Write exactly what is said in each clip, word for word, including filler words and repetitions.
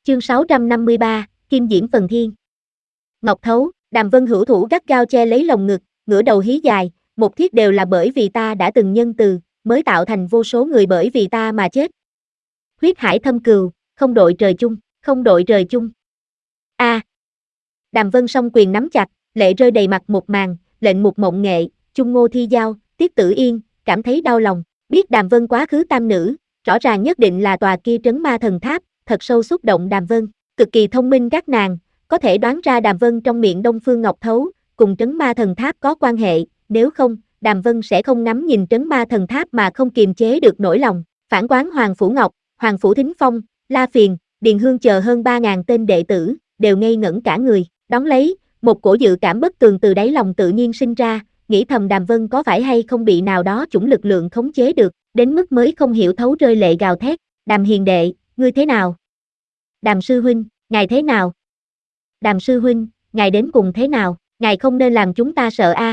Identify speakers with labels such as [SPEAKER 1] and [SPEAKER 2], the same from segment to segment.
[SPEAKER 1] Chương sáu trăm năm mươi ba, Kim Diễm Phần Thiên. Ngọc Thấu, Đàm Vân hữu thủ gắt gao che lấy lồng ngực, ngửa đầu hí dài, một thiết đều là bởi vì ta đã từng nhân từ, mới tạo thành vô số người bởi vì ta mà chết. Huyết hải thâm cừu, không đội trời chung, không đội trời chung. A. À. Đàm Vân song quyền nắm chặt, lệ rơi đầy mặt một màn, lệnh Mục Mộng Nghệ, Chung Ngô Thi Giao, Tiết Tử Yên, cảm thấy đau lòng, biết Đàm Vân quá khứ tam nữ, rõ ràng nhất định là tòa kia trấn ma thần tháp, thật sâu xúc động Đàm Vân, cực kỳ thông minh các nàng, có thể đoán ra Đàm Vân trong miệng Đông Phương Ngọc Thấu, cùng trấn ma thần tháp có quan hệ, nếu không, Đàm Vân sẽ không ngắm nhìn trấn ma thần tháp mà không kiềm chế được nỗi lòng, phản quán Hoàng Phủ Ngọc, Hoàng Phủ Thính Phong, La Phiền, Điền Hương chờ hơn ba ngàn tên đệ tử, đều ngây ngẩn cả người, đón lấy, một cổ dự cảm bất tường từ đáy lòng tự nhiên sinh ra, nghĩ thầm Đàm Vân có phải hay không bị nào đó chủng lực lượng khống chế được, đến mức mới không hiểu thấu rơi lệ gào thét, Đàm hiền đệ, ngươi thế nào? Đàm sư huynh, ngài thế nào? Đàm sư huynh, ngài đến cùng thế nào, ngài không nên làm chúng ta sợ a. À.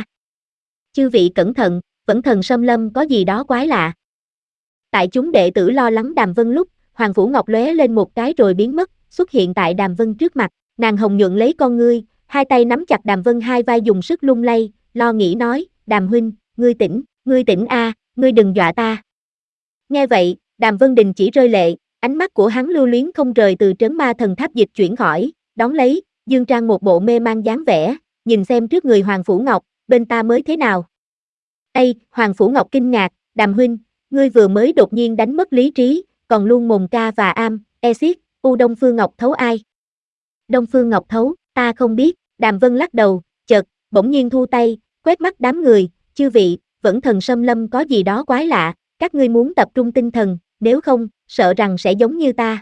[SPEAKER 1] Chư vị cẩn thận, Vẫn Thần Xâm Lâm có gì đó quái lạ. Tại chúng đệ tử lo lắng Đàm Vân lúc, Hoàng Phủ Ngọc lóe lên một cái rồi biến mất, xuất hiện tại Đàm Vân trước mặt, nàng hồng nhuận lấy con ngươi, hai tay nắm chặt Đàm Vân hai vai dùng sức lung lay, lo nghĩ nói, Đàm huynh, ngươi tỉnh, ngươi tỉnh a, à, ngươi đừng dọa ta. Nghe vậy, Đàm Vân đình chỉ rơi lệ, ánh mắt của hắn lưu luyến không rời từ trấn ma thần tháp dịch chuyển khỏi, đón lấy, dương trang một bộ mê mang dáng vẻ, nhìn xem trước người Hoàng Phủ Ngọc, bên ta mới thế nào. Ây, Hoàng Phủ Ngọc kinh ngạc, Đàm huynh, ngươi vừa mới đột nhiên đánh mất lý trí, còn luôn mồm ca và am, e xiết, u Đông Phương Ngọc Thấu ai? Đông Phương Ngọc Thấu, ta không biết, Đàm Vân lắc đầu, chợt, bỗng nhiên thu tay, quét mắt đám người, chư vị, Vẫn Thần Xâm Lâm có gì đó quái lạ, các ngươi muốn tập trung tinh thần, nếu không, sợ rằng sẽ giống như ta.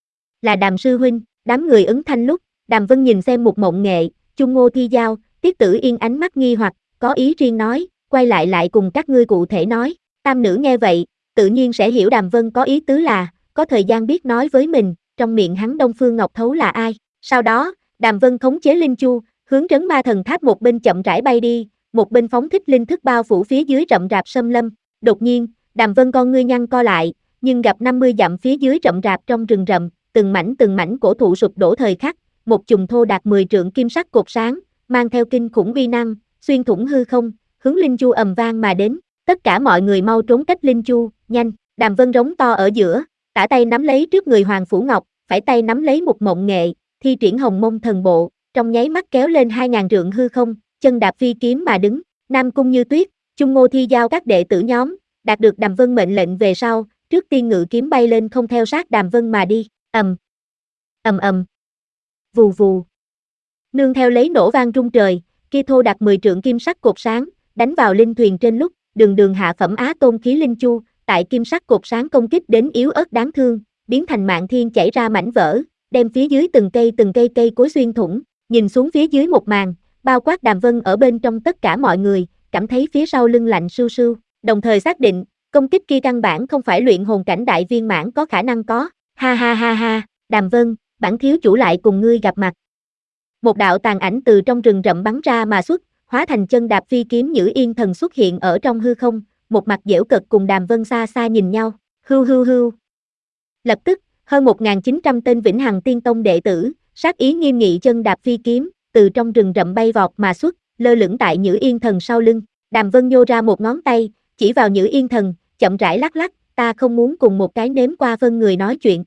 [SPEAKER 1] Là Đàm sư huynh, đám người ứng thanh lúc, Đàm Vân nhìn xem Mục Mộng Nghệ, Chung Ngô Thi Giao, Tiết Tử Yên ánh mắt nghi hoặc, có ý riêng nói, quay lại lại cùng các ngươi cụ thể nói, tam nữ nghe vậy, tự nhiên sẽ hiểu Đàm Vân có ý tứ là, có thời gian biết nói với mình, trong miệng hắn Đông Phương Ngọc Thấu là ai. Sau đó, Đàm Vân khống chế linh chu, hướng trấn ma thần tháp một bên chậm rãi bay đi, một bên phóng thích linh thức bao phủ phía dưới rậm rạp xâm lâm. Đột nhiên, Đàm Vân con ngươi nhăn co lại, nhưng gặp năm mươi dặm phía dưới rậm rạp trong rừng rậm, từng mảnh từng mảnh cổ thụ sụp đổ thời khắc, một chùm thô đạt mười trượng kim sắc cột sáng, mang theo kinh khủng uy năng, xuyên thủng hư không, hướng linh chu ầm vang mà đến. Tất cả mọi người mau trốn cách linh chu, nhanh, Đàm Vân rống to ở giữa, tả tay nắm lấy trước người Hoàng Phủ Ngọc, phải tay nắm lấy Mục Mộng Nghệ, thi triển Hồng Mông Thần Bộ, trong nháy mắt kéo lên hai ngàn trượng hư không, chân đạp phi kiếm mà đứng, Nam Cung Như Tuyết, Chung Ngô Thi Giao các đệ tử nhóm, đạt được Đàm Vân mệnh lệnh về sau, trước tiên ngự kiếm bay lên không theo sát Đàm Vân mà đi, ầm, ầm ầm, vù vù, nương theo lấy nổ vang rung trời, kia thô đạt mười trượng kim sắc cột sáng, đánh vào linh thuyền trên lúc, đường đường hạ phẩm Á Tôn khí linh chu, tại kim sắc cột sáng công kích đến yếu ớt đáng thương, biến thành mạn thiên chảy ra mảnh vỡ, đem phía dưới từng cây từng cây cây cối xuyên thủng, nhìn xuống phía dưới một màn, bao quát Đàm Vân ở bên trong tất cả mọi người, cảm thấy phía sau lưng lạnh sưu sưu, đồng thời xác định, công kích kia căn bản không phải luyện hồn cảnh đại viên mãn có khả năng có, ha ha ha ha, Đàm Vân, bản thiếu chủ lại cùng ngươi gặp mặt. Một đạo tàn ảnh từ trong rừng rậm bắn ra mà xuất, hóa thành chân đạp phi kiếm Nhữ Yên Thần xuất hiện ở trong hư không, một mặt giễu cợt cùng Đàm Vân xa xa nhìn nhau, hưu hưu hưu. Lập tức, hơn một nghìn chín trăm tên Vĩnh Hằng Tiên Tông đệ tử, sát ý nghiêm nghị chân đạp phi kiếm, từ trong rừng rậm bay vọt mà xuất, lơ lửng tại Nhữ Yên Thần sau lưng. Đàm Vân nhô ra một ngón tay, chỉ vào Nhữ Yên Thần, chậm rãi lắc lắc, ta không muốn cùng một cái nếm qua phân người nói chuyện.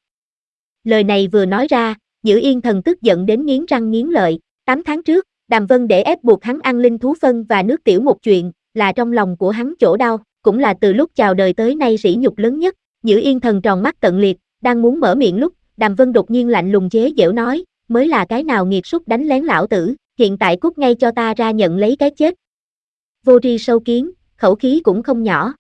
[SPEAKER 1] Lời này vừa nói ra, Nhữ Yên Thần tức giận đến nghiến răng nghiến lợi. Tám tháng trước, Đàm Vân để ép buộc hắn ăn linh thú phân và nước tiểu một chuyện, là trong lòng của hắn chỗ đau, cũng là từ lúc chào đời tới nay sỉ nhục lớn nhất. Nhữ Yên Thần tròn mắt tận liệt, đang muốn mở miệng lúc, Đàm Vân đột nhiên lạnh lùng chế giễu nói, mới là cái nào nghiệt súc đánh lén lão tử, hiện tại cút ngay cho ta ra nhận lấy cái chết. Vô tri sâu kiến, khẩu khí cũng không nhỏ.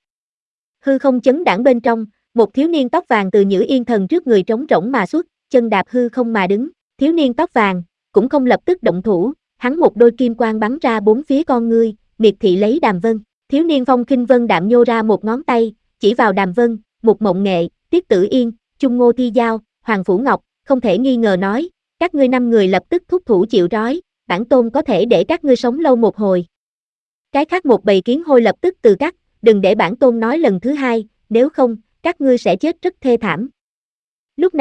[SPEAKER 1] Hư không chấn đãng bên trong, một thiếu niên tóc vàng từ Nhữ Yên Thần trước người trống rỗng mà xuất, chân đạp hư không mà đứng, thiếu niên tóc vàng, cũng không lập tức động thủ, hắn một đôi kim quang bắn ra bốn phía con ngươi, miệt thị lấy Đàm Vân, thiếu niên phong khinh vân đạm nhô ra một ngón tay, chỉ vào Đàm Vân, Mục Mộng Nghệ, Tiết Tử Yên, Chung Ngô Thi Giao, Hoàng Phủ Ngọc, không thể nghi ngờ nói, các ngươi năm người lập tức thúc thủ chịu trói, bản tôn có thể để các ngươi sống lâu một hồi. Cái khác một bầy kiến hôi lập tức từ cắt, đừng để bản tôn nói lần thứ hai, nếu không, các ngươi sẽ chết rất thê thảm. Lúc này,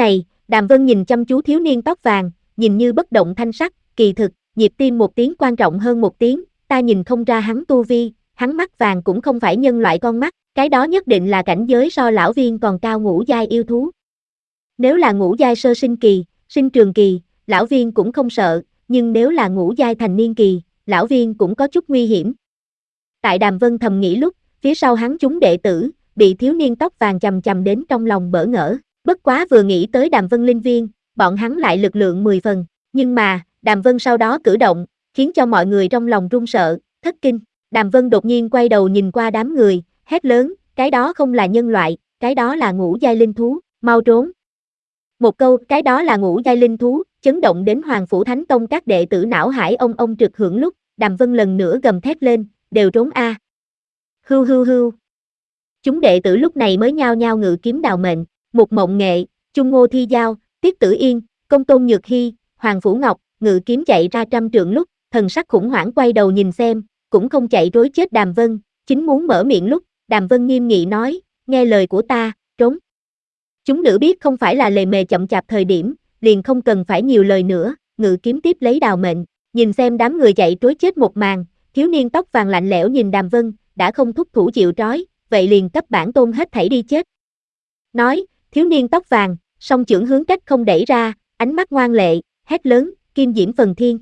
[SPEAKER 1] Đàm Vân nhìn chăm chú thiếu niên tóc vàng, nhìn như bất động thanh sắc, kỳ thực, nhịp tim một tiếng quan trọng hơn một tiếng, ta nhìn không ra hắn tu vi, hắn mắt vàng cũng không phải nhân loại con mắt, cái đó nhất định là cảnh giới so lão viên còn cao ngũ giai yêu thú. Nếu là ngũ giai sơ sinh kỳ, sinh trường kỳ, lão viên cũng không sợ, nhưng nếu là ngũ giai thành niên kỳ, lão viên cũng có chút nguy hiểm. Tại Đàm Vân thầm nghĩ lúc, phía sau hắn chúng đệ tử, bị thiếu niên tóc vàng chầm chầm đến trong lòng bỡ ngỡ, bất quá vừa nghĩ tới Đàm Vân linh viên, bọn hắn lại lực lượng mười phần, nhưng mà, Đàm Vân sau đó cử động, khiến cho mọi người trong lòng run sợ, thất kinh. Đàm Vân đột nhiên quay đầu nhìn qua đám người, hét lớn, cái đó không là nhân loại, cái đó là ngũ giai linh thú, mau trốn. Một câu, cái đó là ngũ giai linh thú, chấn động đến Hoàng Phủ Thánh Tông các đệ tử não hải ông ông trực hưởng lúc, Đàm Vân lần nữa gầm thét lên, đều trốn a. Hưu hưu hưu. Chúng đệ tử lúc này mới nhao nhao ngự kiếm đào mệnh, Mục Mộng Nghệ, Chung Ngô Thi Giao, Tiết Tử Yên, Công Tôn Nhược Hy, Hoàng Phủ Ngọc, ngự kiếm chạy ra trăm trượng lúc, thần sắc khủng hoảng quay đầu nhìn xem, cũng không chạy trối chết Đàm Vân, chính muốn mở miệng lúc, Đàm Vân nghiêm nghị nói, nghe lời của ta, trốn. Chúng nữ biết không phải là lề mề chậm chạp thời điểm, liền không cần phải nhiều lời nữa, ngự kiếm tiếp lấy đào mệnh, nhìn xem đám người chạy trối chết một màn, thiếu niên tóc vàng lạnh lẽo nhìn Đàm Vân, đã không thúc thủ chịu trói, vậy liền cấp bản tôn hết thảy đi chết. Nói, thiếu niên tóc vàng, song chưởng hướng cách không đẩy ra, ánh mắt ngoan lệ, hét lớn, kim diễm phần thiên.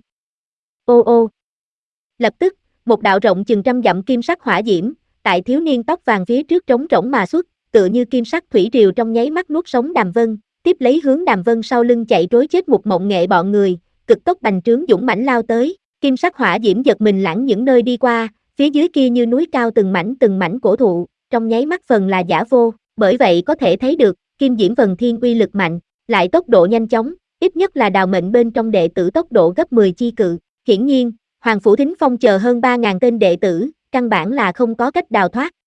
[SPEAKER 1] Ô ô. Lập tức, một đạo rộng chừng trăm dặm kim sắc hỏa diễm, tại thiếu niên tóc vàng phía trước trống rỗng mà xuất, tựa như kim sắc thủy triều trong nháy mắt nuốt sống Đàm Vân, tiếp lấy hướng Đàm Vân sau lưng chạy trối chết Mục Mộng Nghệ bọn người, cực tốc bành trướng dũng mãnh lao tới, kim sắc hỏa diễm giật mình lãng những nơi đi qua, phía dưới kia như núi cao từng mảnh từng mảnh cổ thụ, trong nháy mắt phần là giả vô, bởi vậy có thể thấy được, kim diễm phần thiên uy lực mạnh, lại tốc độ nhanh chóng, ít nhất là đào mệnh bên trong đệ tử tốc độ gấp mười chi cự, hiển nhiên, Hoàng Phủ Thính Phong chờ hơn ba ngàn tên đệ tử, căn bản là không có cách đào thoát,